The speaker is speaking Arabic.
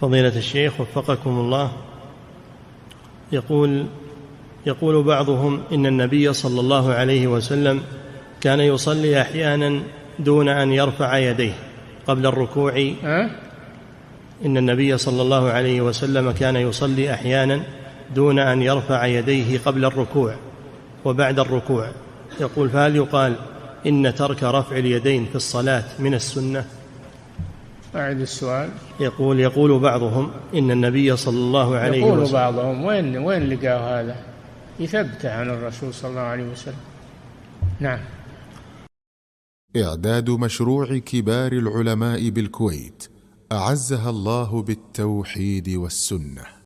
فضيلة الشيخ وفقكم الله، يقول بعضهم إن النبي صلى الله عليه وسلم كان يصلي أحيانا دون أن يرفع يديه قبل الركوع. إن النبي صلى الله عليه وسلم كان يصلي أحيانا دون أن يرفع يديه قبل الركوع وبعد الركوع. يقول فهل يقال إن ترك رفع اليدين في الصلاة من السنة؟ أعد السؤال. يقول بعضهم إن النبي صلى الله عليه وسلم. يقول بعضهم، وين لقاه هذا؟ يثبته عن الرسول صلى الله عليه وسلم. نعم. إعداد مشروع كبار العلماء بالكويت أعزها الله بالتوحيد والسنة.